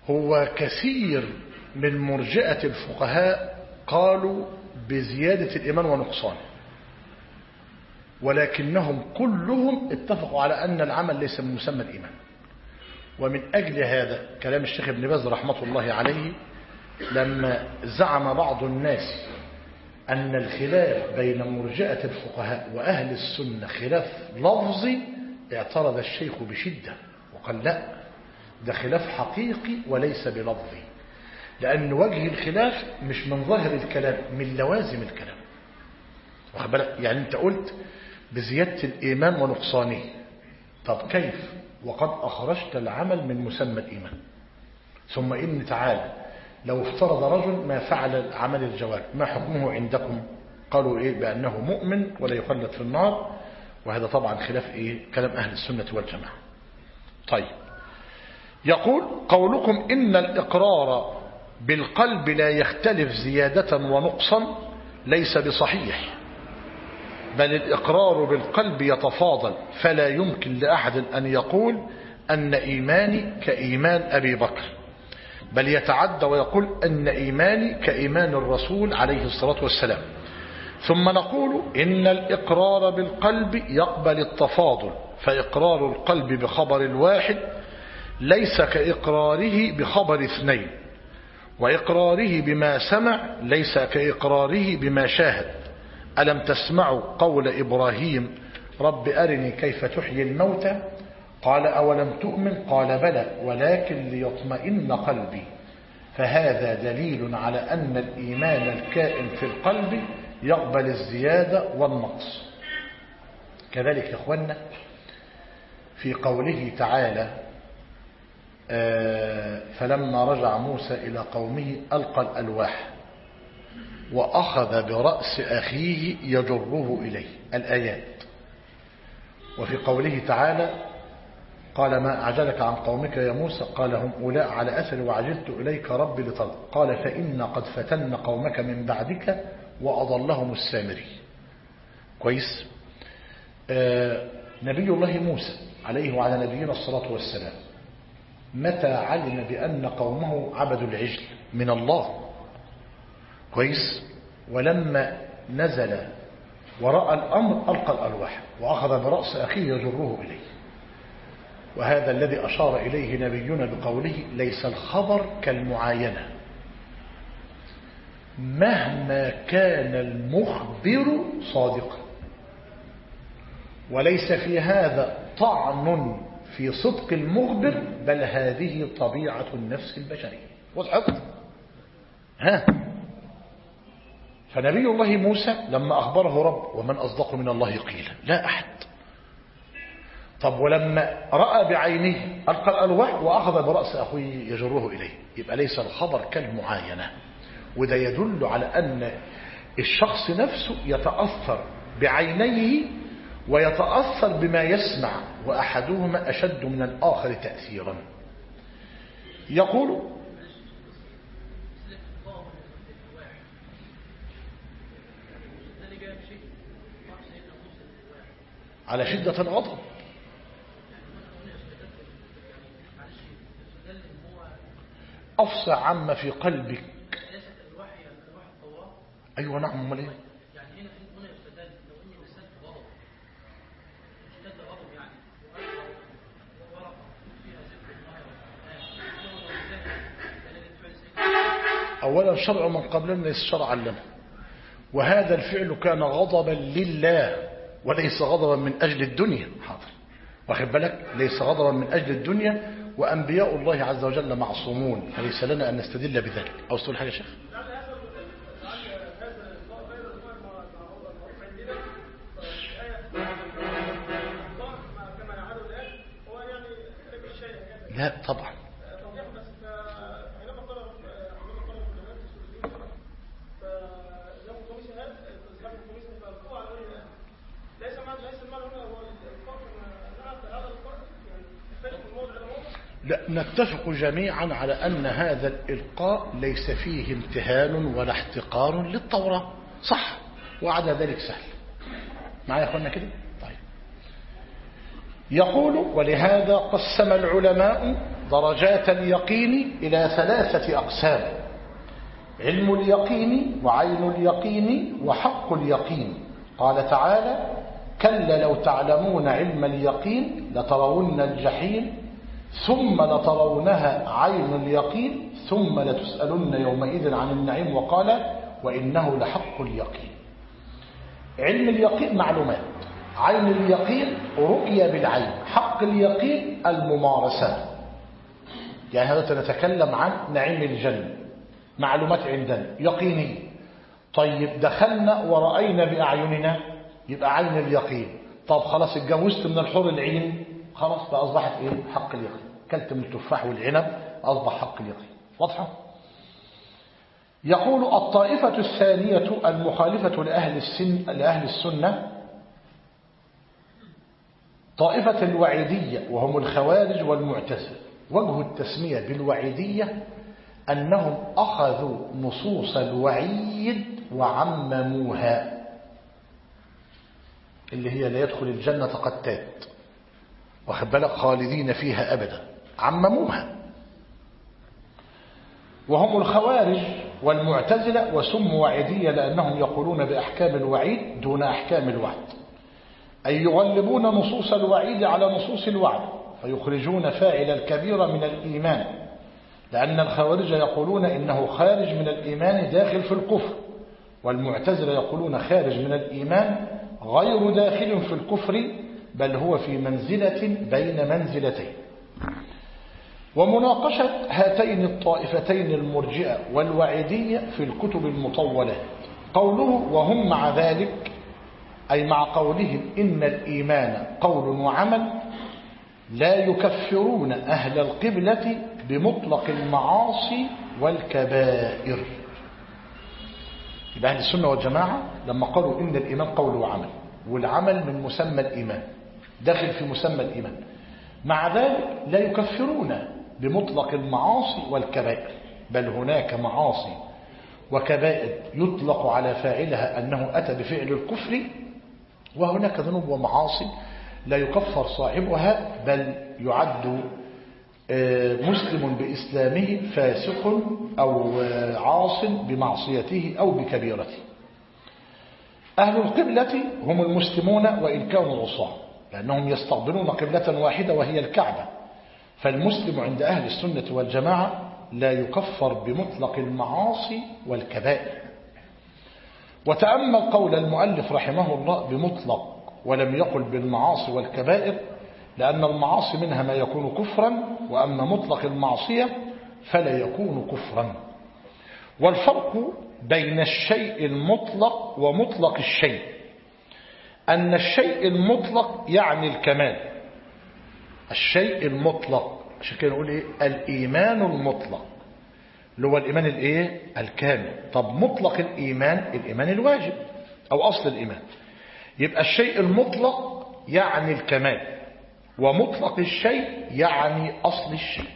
هو كثير من مرجئة الفقهاء قالوا بزيادة الإيمان ونقصانه، ولكنهم كلهم اتفقوا على أن العمل ليس من مسمى الإيمان. ومن أجل هذا كلام الشيخ ابن باز رحمة الله عليه لما زعم بعض الناس أن الخلاف بين مرجئة الفقهاء وأهل السنة خلاف لفظي، اعترض الشيخ بشدة وقال لا، ده خلاف حقيقي وليس بلفظي، لأن وجه الخلاف مش من ظاهر الكلام، من لوازم الكلام. واخد بالك؟ يعني أنت قلت بزيادة الإيمان ونقصانه، طب كيف وقد أخرجت العمل من مسمى الإيمان؟ ثم إن تعالى لو افترض رجل ما فعل عمل الجوارح ما حكمه عندكم؟ قالوا إيه؟ بأنه مؤمن ولا يخلد في النار، وهذا طبعا خلاف إيه؟ كلام أهل السنة والجماعة. طيب، يقول قولكم إن الإقرار بالقلب لا يختلف زيادة ونقصا ليس بصحيح، بل الإقرار بالقلب يتفاضل، فلا يمكن لأحد أن يقول أن إيماني كإيمان أبي بكر، بل يتعدى ويقول أن إيماني كإيمان الرسول عليه الصلاة والسلام. ثم نقول إن الإقرار بالقلب يقبل التفاضل، فإقرار القلب بخبر الواحد ليس كإقراره بخبر اثنين، وإقراره بما سمع ليس كإقراره بما شاهد. ألم تسمعوا قول إبراهيم رب أرني كيف تحيي الموتى؟ قال أولم تؤمن؟ قال بلى ولكن ليطمئن قلبي. فهذا دليل على أن الإيمان الكائن في القلب يقبل الزيادة والنقص. كذلك يا أخوانا في قوله تعالى فلما رجع موسى إلى قومه ألقى الألواح وأخذ برأس أخيه يجره إليه، الآيات. وفي قوله تعالى قال ما أعجلك عن قومك يا موسى؟ قال هم أولاء على أثر وعجلت إليك ربي لترضى. قال فإن قد فتن قومك من بعدك وأضلهم السامري. كويس. نبي الله موسى عليه وعلى نبينا الصلاة والسلام متى علم بأن قومه عبدوا العجل من الله؟ كويس. ولما نزل ورأى الأمر ألقى الألواح وأخذ برأس أخيه يجره إليه. وهذا الذي أشار إليه نبينا بقوله ليس الخبر كالمعاينة، مهما كان المخبر صادقا، وليس في هذا طعن في صدق المخبر، بل هذه طبيعة النفس البشرية. وضحت؟ فنبي الله موسى لما أخبره رب ومن أصدق من الله قيلا لا أحد. طب ولما رأى بعينه ألقى الألواح وأخذ برأس أخوه يجره إليه، يبقى ليس الخبر كالمعاينة. وده يدل على أن الشخص نفسه يتأثر بعينيه ويتأثر بما يسمع، وأحدهما أشد من الآخر تأثيرا. يقول على شدة الغضب. أفصع عما في قلبك. أيوة نعم. أمال إيه؟ يعني هنا يستدل لو إني مثلت غضب اشتد غضب يعني ورقة فيها ذكر الله. أولا شرع من قبلنا ليس شرعا لنا، وهذا الفعل كان غضبا لله وليس غضبا من أجل الدنيا. حاضر، واخد بالك؟ ليس غضبا من أجل الدنيا، وأنبياء الله عز وجل معصومون، فليس لنا أن نستدل بذلك. أو تقول حاجة يا شيخ؟ لا طبعا. لا، نتفق جميعا على أن هذا الإلقاء ليس فيه امتهان ولا احتقار للتوراة، صح، وعلى ذلك سهل. معايا يا أخوانا كده؟ طيب. يقول ولهذا قسم العلماء درجات اليقين إلى 3 أقسام: علم اليقين وعين اليقين وحق اليقين. قال تعالى: كلا لو تعلمون علم اليقين لترون الجحيم ثم لترونها عين اليقين ثم لتسألن يومئذ عن النعيم. وقال: وإنه لحق اليقين. علم اليقين معلومات، عين اليقين رؤية بالعين، حق اليقين الممارسات. يعني هذا نتكلم عن نعيم الجنة، معلومات عندنا يقينية. طيب دخلنا ورأينا بأعيننا، يبقى عين اليقين. طب خلاص اتجوزت من الحور العين، خلاص بقى أصبحت إيه؟ حق اليقين. كلت من التفاح والعنب، أصبح حق اليقين. واضحة؟ يقول: الطائفة الثانية المخالفة لأهل السنة طائفة الوعيدية وهم الخوارج والمعتزلة. وجه التسمية بالوعيدية أنهم أخذوا نصوص الوعيد وعمموها، اللي هي لا يدخل الجنة قتات، واخد بالك، خالدين فيها أبدا، عمموها. وهم الخوارج والمعتزلة، وسموا وعيدية لأنهم يقولون بأحكام الوعيد دون أحكام الوعد، أي يغلبون نصوص الوعيد على نصوص الوعد فيخرجون فاعل الكبيرة من الإيمان، لأن الخوارج يقولون إنه خارج من الإيمان داخل في الكفر، والمعتزلة يقولون خارج من الإيمان غير داخل في الكفر، بل هو في منزلة بين منزلتين. ومناقشة هاتين الطائفتين المرجئة والوعيدية في الكتب المطولات. قوله: وهم مع ذلك، أي مع قولهم إن الإيمان قول وعمل، لا يكفرون أهل القبلة بمطلق المعاصي والكبائر. يبقى أهل السنة والجماعة لما قالوا إن الإيمان قول وعمل، والعمل من مسمى الإيمان، داخل في مسمى الإيمان، مع ذلك لا يكفرون بمطلق المعاصي والكبائر، بل هناك معاصي وكبائر يطلق على فاعلها أنه أتى بفعل الكفر، وهناك ذنوب ومعاصي لا يكفر صاحبها، بل يعد مسلم بإسلامه فاسق أو عاص بمعصيته أو بكبيرته. أهل القبلة هم المسلمون وإن كانوا عصاة، لأنهم يستقبلون قبلة واحدة وهي الكعبة، فالمسلم عند أهل السنة والجماعة لا يكفر بمطلق المعاصي والكبائر. وتأمل قول المؤلف رحمه الله بمطلق ولم يقل بالمعاصي والكبائر، لأن المعاصي منها ما يكون كفرا، وأما مطلق المعصية فلا يكون كفرا. والفرق بين الشيء المطلق ومطلق الشيء أن الشيء المطلق يعني الكمال. الشيء المطلق عشان كده نقول إيه؟ الإيمان المطلق، اللي هو الإيمان الإيه؟ الكامل. طب مطلق الإيمان، الإيمان الواجب أو أصل الإيمان. يبقى الشيء المطلق يعني الكمال، ومطلق الشيء يعني أصل الشيء.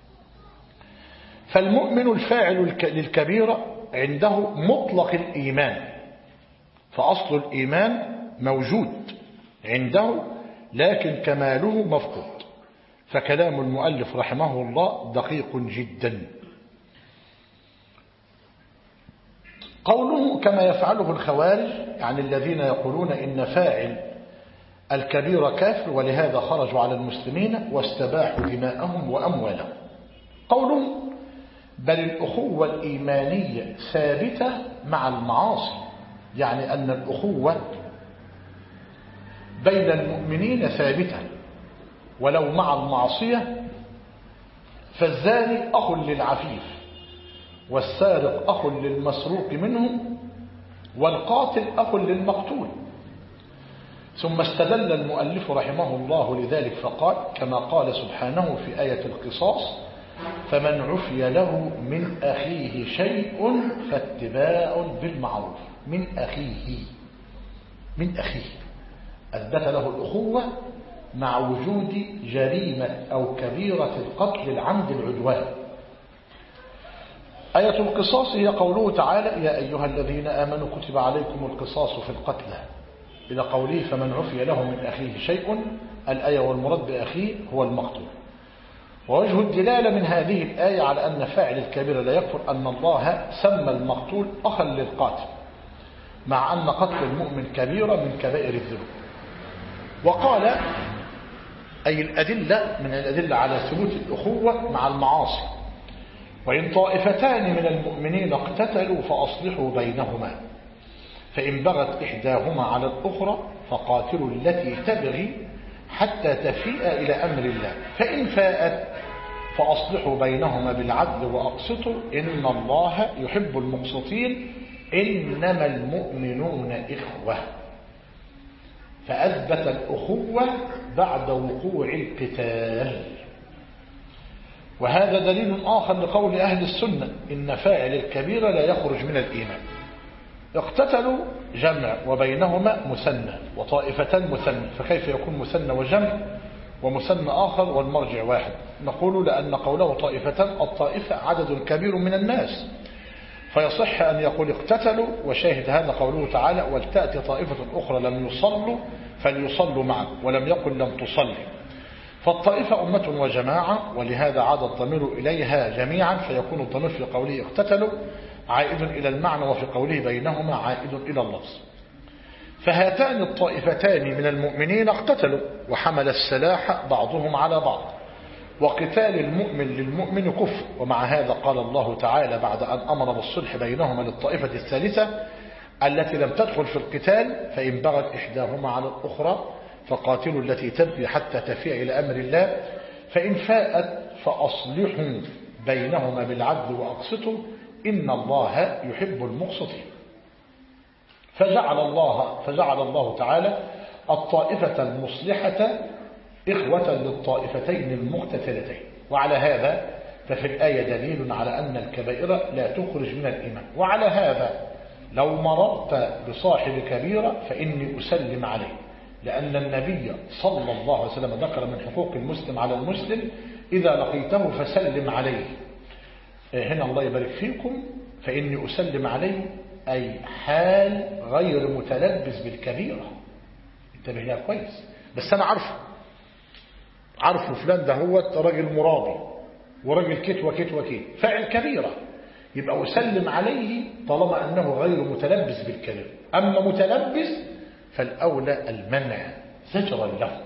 فالمؤمن الفاعل للكبيرة عنده مطلق الإيمان، فأصل الإيمان موجود عنده لكن كماله مفقود. فكلام المؤلف رحمه الله دقيق جدا. قوله كما يفعله الخوارج، يعني الذين يقولون إن فاعل الكبير كافر ولهذا خرجوا على المسلمين واستباحوا دماءهم وأموالهم. قوله بل الأخوة الإيمانية ثابتة مع المعاصي، يعني أن الأخوة بين المؤمنين ثابتة ولو مع المعصية. فالزاني أخ للعفيف، والسارق أخ للمسروق منه، والقاتل أخ للمقتول. ثم استدل المؤلف رحمه الله لذلك فقال كما قال سبحانه في آية القصاص: فمن عفي له من أخيه شيء فاتباع بالمعروف. من أخيه أثبت له الأخوة مع وجود جريمة أو كبيرة القتل العمد العدوان. آية القصاص هي قوله تعالى: يا أيها الذين آمنوا كتب عليكم القصاص في القتلى، إلى قوله فمن عفي له من أخيه شيء. الآية والمراد بأخيه هو المقتول. ووجه الدلالة من هذه الآية على أن فاعل الكبيرة لا يكفر أن الله سمى المقتول أخا للقاتل، مع أن قتل المؤمن كبيرة من كبائر الذنوب. وقال أي الأدلة من الأدلة على ثبوت الأخوة مع المعاصي: وإن طائفتان من المؤمنين اقتتلوا فأصلحوا بينهما، فإن بغت إحداهما على الأخرى فقاتلوا التي تبغي حتى تفيء إلى أمر الله، فإن فاءت فأصلحوا بينهما بالعدل وأقسطوا إن الله يحب المقسطين إنما المؤمنون إخوة. فأثبت الأخوة بعد وقوع القتال. وهذا دليل آخر لقول أهل السنة إن فاعل الكبيرة لا يخرج من الإيمان. اقتتلوا جمع وبينهما مثنى، وطائفتان مثنى، فكيف يكون مثنى وجمع ومثنى آخر والمرجع واحد؟ نقول لأن قوله طائفتان الطائفة عدد كبير من الناس، فيصح أن يقول اقتتلوا، وشاهد هذا قوله تعالى: ولتأتي طائفة أخرى لم يصلوا فليصلوا معك، ولم يقل لم تصلي. فالطائفة أمة وجماعة، ولهذا عاد الضمير إليها جميعا، فيكون الضمير في قوله اقتتلوا عائد إلى المعنى، وفي قوله بينهما عائد إلى اللفظ. فهاتان الطائفتان من المؤمنين اقتتلوا، وحمل السلاح بعضهم على بعض، وقتال المؤمن للمؤمن كفر. ومع هذا قال الله تعالى بعد أن أمر بالصلح بينهما للطائفة الثالثة التي لم تدخل في القتال: فإن بغت إحداهما على الأخرى فقاتلوا التي تبغي حتى تفيء إلى أمر الله، فإن فاءت فأصلحوا بينهما بالعدل وأقسطوا إن الله يحب المقسطين. فجعل الله تعالى الطائفة المصلحة إخوة للطائفتين المقتتلتين. وعلى هذا ففي الآية دليل على أن الكبائر لا تخرج من الإيمان. وعلى هذا لو مررت بصاحب كبيرة فإني أسلم عليه، لأن النبي صلى الله عليه وسلم ذكر من حقوق المسلم على المسلم: إذا لقيته فسلم عليه. هنا الله يبارك فيكم، فإني أسلم عليه أي حال غير متلبس بالكبيرة. انتبه لها كويس. بس أنا عارفه فلان ده هو راجل مرابي وراجل كت وكت وكت فاعل كبيرة، يبقى أسلم عليه طالما أنه غير متلبس بالكبيرة. أما متلبس فالأولى المنع زجرا له.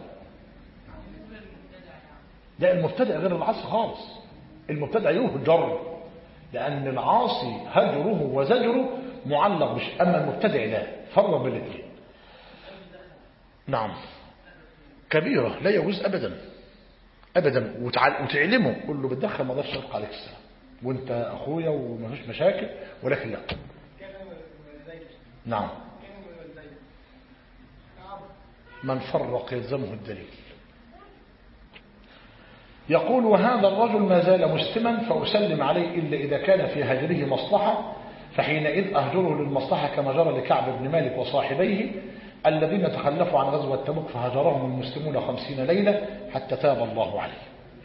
ده المبتدع غير العاصي خالص. المبتدع يهجر، لأن العاصي هجره وزجره معلق بش، أما المبتدع لا، فرق بالاثنين. نعم، كبيرة لا يجوز أبدا أبدا. وتعلمه قل له بتدخل ما اقدرش اشق عليك السلام وانت أخويا وما فيش مشاكل، ولكن لا. نعم، من فرق يلزمه الدليل. يقول: وهذا الرجل ما زال مسلما فأسلم عليه إلا إذا كان في هجره مصلحة، فحينئذ أهجره للمصلحة، كما جرى لكعب بن مالك وصاحبيه الذين تخلفوا عن غزوة تبوك فهجرهم المسلمون 50 ليلة حتى تاب الله عليه.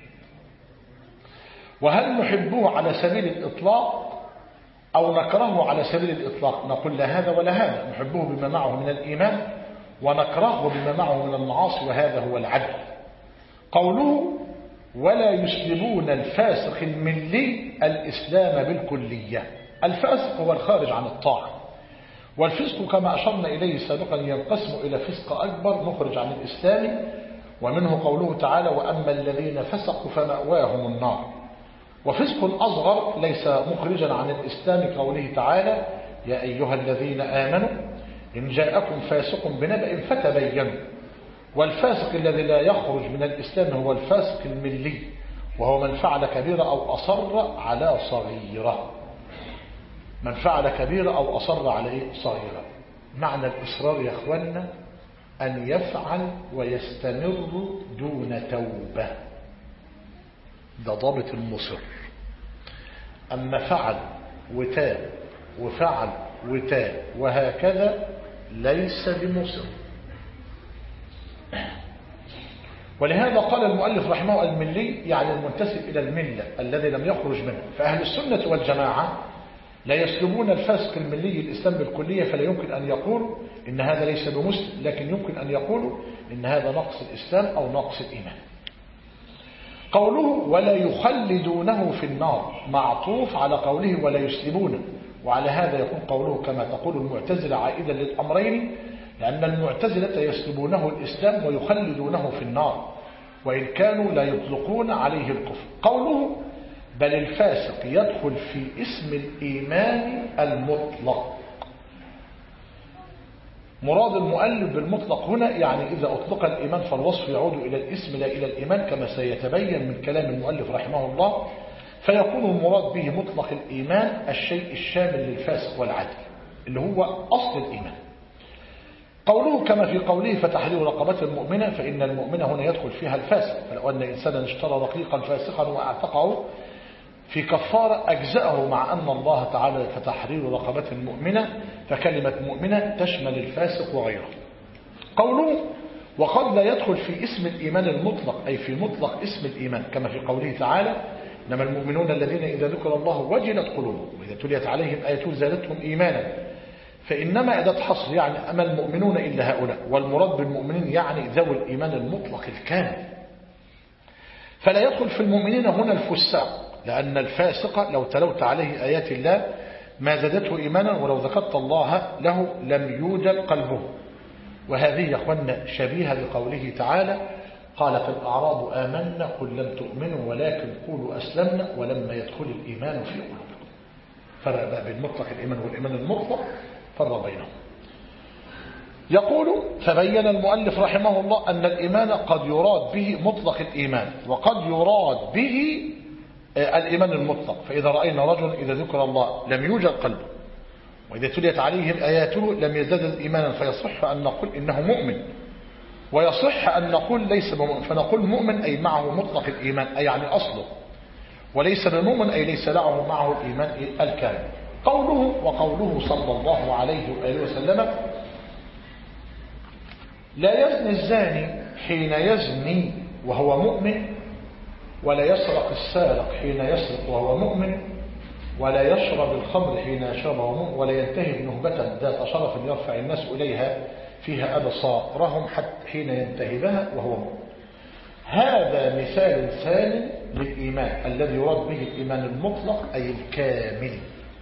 وهل نحبه على سبيل الإطلاق أو نكرهه على سبيل الإطلاق؟ نقول لا هذا ولا هذا. نحبه بما معه من الإيمان ونكرهه بما معه من المعاصي، وهذا هو العدل. قوله: ولا يسلبون الفاسق الملي الإسلام بالكلية. الفاسق هو الخارج عن الطاعة، والفسق كما أشرنا إليه سابقا ينقسم إلى فسق أكبر مخرج عن الإسلام، ومنه قوله تعالى: وأما الذين فسقوا فمأواهم النار. وفسق أصغر ليس مخرجا عن الإسلام، قوله تعالى: يا أيها الذين آمنوا إن جاءكم فاسق بنبأ فتبينوا. والفاسق الذي لا يخرج من الإسلام هو الفاسق الملي، وهو من فعل كبيرة أو أصر على صغيرة. من فعل كبيرة أو أصر على صغيرة. معنى الإصرار يا أخوانا أن يفعل ويستمر دون توبة، ده ضابط المصر. أما فعل وتاب وفعل وتاب وهكذا ليس بمصر. ولهذا قال المؤلف رحمه الملي يعني المنتسب إلى الملة الذي لم يخرج منه. فأهل السنة والجماعة لا يسلبون الفاسق الملي الإسلام بالكلية، فلا يمكن أن يقولوا إن هذا ليس بمسلم، لكن يمكن أن يقولوا إن هذا نقص الإسلام أو نقص الإيمان. قوله ولا يخلدونه في النار معطوف على قوله ولا يسلبونه، وعلى هذا يكون قوله كما تقول المعتزلة عائدا للأمرين، لأن المعتزلة يسلبونه الإسلام ويخلدونه في النار وإن كانوا لا يطلقون عليه الكفر. قوله بل الفاسق يدخل في اسم الإيمان المطلق. مراد المؤلف بالمطلق هنا يعني إذا أطلق الإيمان فالوصف يعود إلى الاسم لا إلى الإيمان كما سيتبين من كلام المؤلف رحمه الله، فيكون المراد به مطلق الإيمان الشيء الشامل للفاسق والعدل اللي هو أصل الإيمان. قوله كما في قوله فتحرير رقبة المؤمنة، فإن المؤمنة هنا يدخل فيها الفاسق، فلو أن إنسانا اشترى رقيقا فاسقا وأعتقه في كفارة أجزأه، مع أن الله تعالى فتحرير رقبة المؤمنة، فكلمة مؤمنة تشمل الفاسق وغيره. قوله وقد لا يدخل في اسم الإيمان المطلق أي في مطلق اسم الإيمان كما في قوله تعالى إنما المؤمنون الذين إذا ذكر الله وجلت قلوبهم وإذا تليت عليهم آياته زادتهم إيمانا، فإنما إذا حصر يعني أما المؤمنون إلا هؤلاء، والمراد بالمؤمنين يعني ذوي الإيمان المطلق الكامل. فلا يدخل في المؤمنين هنا الفساق، لأن الفاسق لو تلوت عليه آيات الله ما زادته إيمانا ولو ذكرت الله له لم يوجد قلبه. وهذه يا أخوانا شبيهة بقوله تعالى قالت الأعراب آمنا قل لم تؤمنوا ولكن قولوا أسلمنا ولما يدخل الإيمان في قلوبكم. فرق بقى بين مطلق الإيمان والإيمان المطلق، فرق بينهم. يقول فبين المؤلف رحمه الله أن الإيمان قد يراد به مطلق الإيمان وقد يراد به الإيمان المطلق. فإذا رأينا رجل إذا ذكر الله لم يوجد قلبه وإذا تليت عليهم آياته لم يزدد إيمانا، فيصح أن نقول إنه مؤمن، ويصح أن نقول ليس بمؤمن، فنقول مؤمن أي معه مطلق الإيمان أي يعني أصله، وليس بمؤمن أي ليس له معه الإيمان الكامل. قوله وقوله صلى الله عليه وآله وسلم لا يزني الزاني حين يزني وهو مؤمن، ولا يسرق السارق حين يسرق وهو مؤمن، ولا يشرب الخمر حين يشرب وهو مؤمن، ولا ينتهب نهبة ذات شرف يرفع الناس إليها فيها أبصارهم حتى حين ينتهبها وهو مؤمن. هذا مثال ثاني للإيمان الذي يراد به الإيمان المطلق أي الكامل.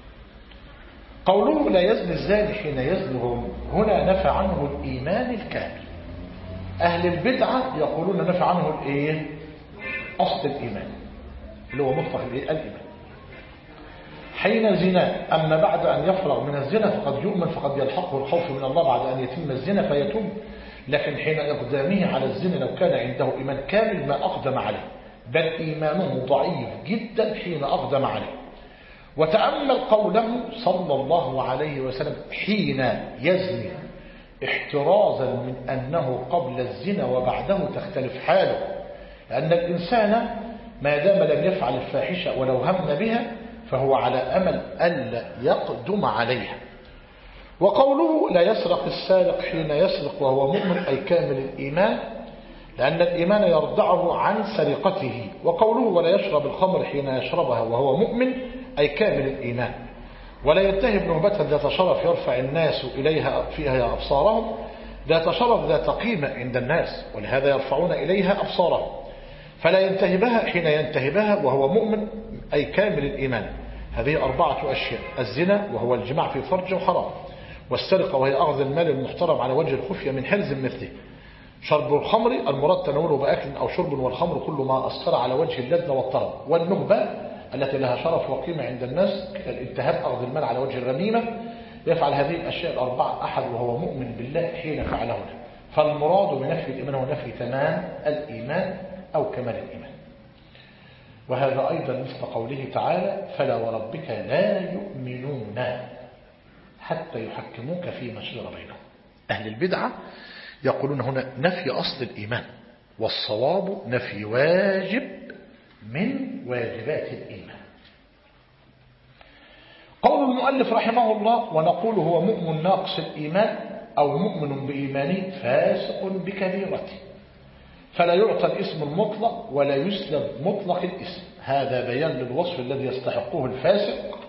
قوله لا يزني الزاني حين يزني هنا نفى عنه الإيمان الكامل. أهل البدعة يقولون نفى عنه الإيه؟ أصل الإيمان اللي هو مطلق الإيمان. حين زنا، أما بعد أن يفرغ من الزنا فقد يؤمن، فقد يلحقه الخوف من الله بعد أن يتم الزنا فيتوب، لكن حين إقدامه على الزنا لو كان عنده إيمان كامل ما أقدم عليه، بل إيمانه ضعيف جدا حين أقدم عليه. وتأمل قوله صلى الله عليه وسلم حين يزني احترازا من أنه قبل الزنا وبعده تختلف حاله، لأن الإنسان ما دام لم يفعل الفاحشة ولو هم بها فهو على أمل ألا يقدم عليها. وقوله لا يسرق السارق حين يسرق وهو مؤمن أي كامل الإيمان، لأن الإيمان يردعه عن سرقته. وقوله ولا يشرب الخمر حين يشربها وهو مؤمن أي كامل الإيمان. ولا ينتهب نهبة ذات شرف يرفع الناس إليها فيها أبصارهم، ذات شرف ذات قيمة عند الناس ولهذا يرفعون إليها أبصارهم. فلا ينتهبها حين ينتهبها وهو مؤمن أي كامل الإيمان. هذه 4 أشياء: الزنا وهو الجماع في فرج حرام، والسرقة وهي أخذ المال المحترم على وجه الخفية من حرز مثله، شرب الخمر المراد تناوله بأكل أو شرب، والخمر كل ما أسكر على وجه اللذة والطرب، والنهبة التي لها شرف وقيمة عند الناس الانتهاب أخذ المال على وجه الغنيمة. يفعل هذه الأشياء 4 أحد وهو مؤمن بالله حين فعلهن. فالمراد بنفي الإيمان هو نفي تمام الإيمان أو كمال الإيمان. وهذا أيضا مثل قوله تعالى فلا وربك لا يؤمنون حتى يحكموك فيما شجر بينهم. أهل البدعة يقولون هنا نفي أصل الإيمان، والصواب نفي واجب من واجبات الإيمان. قول المؤلف رحمه الله ونقول هو مؤمن ناقص الإيمان أو مؤمن بإيمانه فاسق بكبيرته، فلا يعطى الاسم المطلق ولا يسلب مطلق الاسم. هذا بيان للوصف الذي يستحقه الفاسق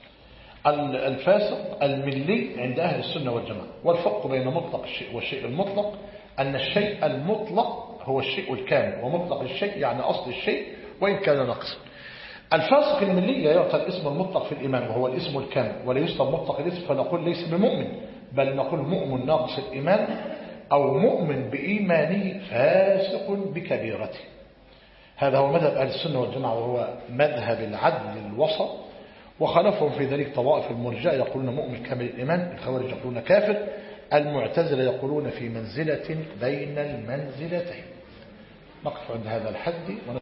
الملي عند أهل السنة والجماعة. والفرق بين مطلق الشيء والشيء المطلق أن الشيء المطلق هو الشيء الكامل، ومطلق الشيء يعني أصل الشيء وإن كان ناقصا. الفاسق الملي يعطى الاسم المطلق في الإيمان وهو الاسم الكامل، ولا يسلب مطلق الاسم فنقول ليس بمؤمن، بل نقول مؤمن ناقص الإيمان، أو مؤمن بإيمانه فاسق بكبيرته. هذا هو مذهب أهل السنة والجماعة، وهو مذهب العدل الوسط. وخلفهم في ذلك طوائف المرجئة يقولون مؤمن كامل الإيمان، الخوارج يقولون كافر، المعتزلة يقولون في منزلة بين المنزلتين. نقف عند هذا الحد.